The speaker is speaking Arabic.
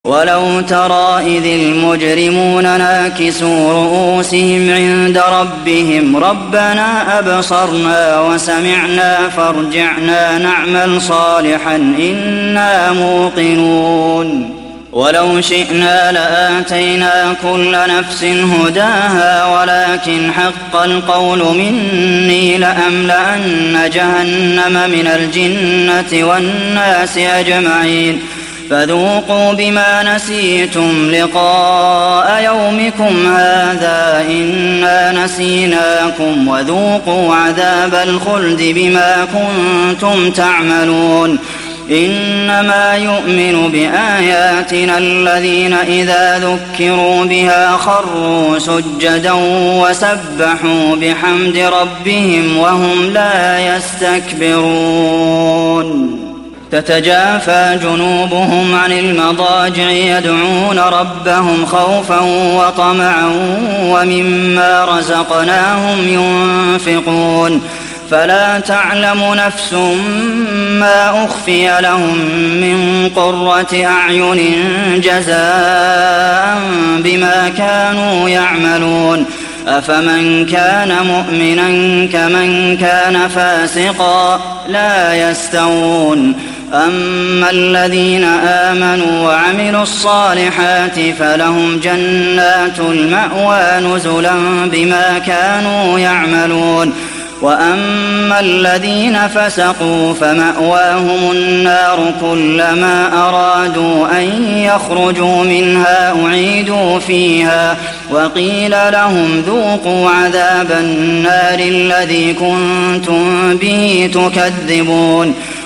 وَلَوْ تَرَىٰ إِذِ الْمُجْرِمُونَ نَاكِسُو رُءُوسِهِمْ عِندَ رَبِّهِمْ رَبَّنَا أَبْصَرْنَا وَسَمِعْنَا فَارْجِعْنَا نَعْمَلْ صَالِحًا إِنَّا مُوقِنُونَ وَلَوْ شِئْنَا لَآتَيْنَا كُلَّ نَفْسٍ هُدَاهَا وَلَٰكِنْ حَقَّ الْقَوْلُ مِنِّي لَأَمْلَأَنَّ جَهَنَّمَ مِنَ الْجِنَّةِ وَالنَّاسِ أَجْمَعِينَ فَذُوقُوا بِمَا نَسِيتُمْ لِقَاءَ يَوْمِكُمْ هَٰذَا إِنَّا نَسِينَاكُمْ وَذُوقُوا عَذَابَ الْخُلْدِ بِمَا كُنتُمْ تَعْمَلُونَ إِنَّمَا يُؤْمِنُ بِآيَاتِنَا الَّذِينَ إِذَا ذُكِّرُوا بِهَا خَرُّوا سُجَّدًا وَسَبَّحُوا بِحَمْدِ رَبِّهِمْ وَهُمْ لَا يَسْتَكْبِرُونَ تَتَجَافَىٰ جُنُوبُهُمْ عَنِ الْمَضَاجِعِ يَدْعُونَ رَبَّهُمْ خَوْفًا وَطَمَعًا وَمِمَّا رَزَقْنَاهُمْ يُنفِقُونَ فَلَا تَعْلَمُ نَفْسٌ مَّا أُخْفِيَ لَهُم مِّن قُرَّةِ أَعْيُنٍ جَزَاءً بِمَا كَانُوا يَعْمَلُونَ أَفَمَن كَانَ مُؤْمِنًا كَمَن كَانَ فَاسِقًا لَّا يَسْتَوُونَ أَمَّا الَّذِينَ آمَنُوا وَعَمِلُوا الصَّالِحَاتِ فَلَهُمْ جَنَّاتُ الْمَأْوَىٰ نُزُلًا بِمَا كَانُوا يَعْمَلُونَ وَأَمَّا الَّذِينَ فَسَقُوا فَمَأْوَاهُمُ النَّارُ كُلَّمَا أَرَادُوا أَن يَخْرُجُوا مِنْهَا أُعِيدُوا فِيهَا وَقِيلَ لَهُمْ ذُوقُوا عَذَابَ النَّارِ الَّذِي كُنتُم بِهِ تُكَذِّبُونَ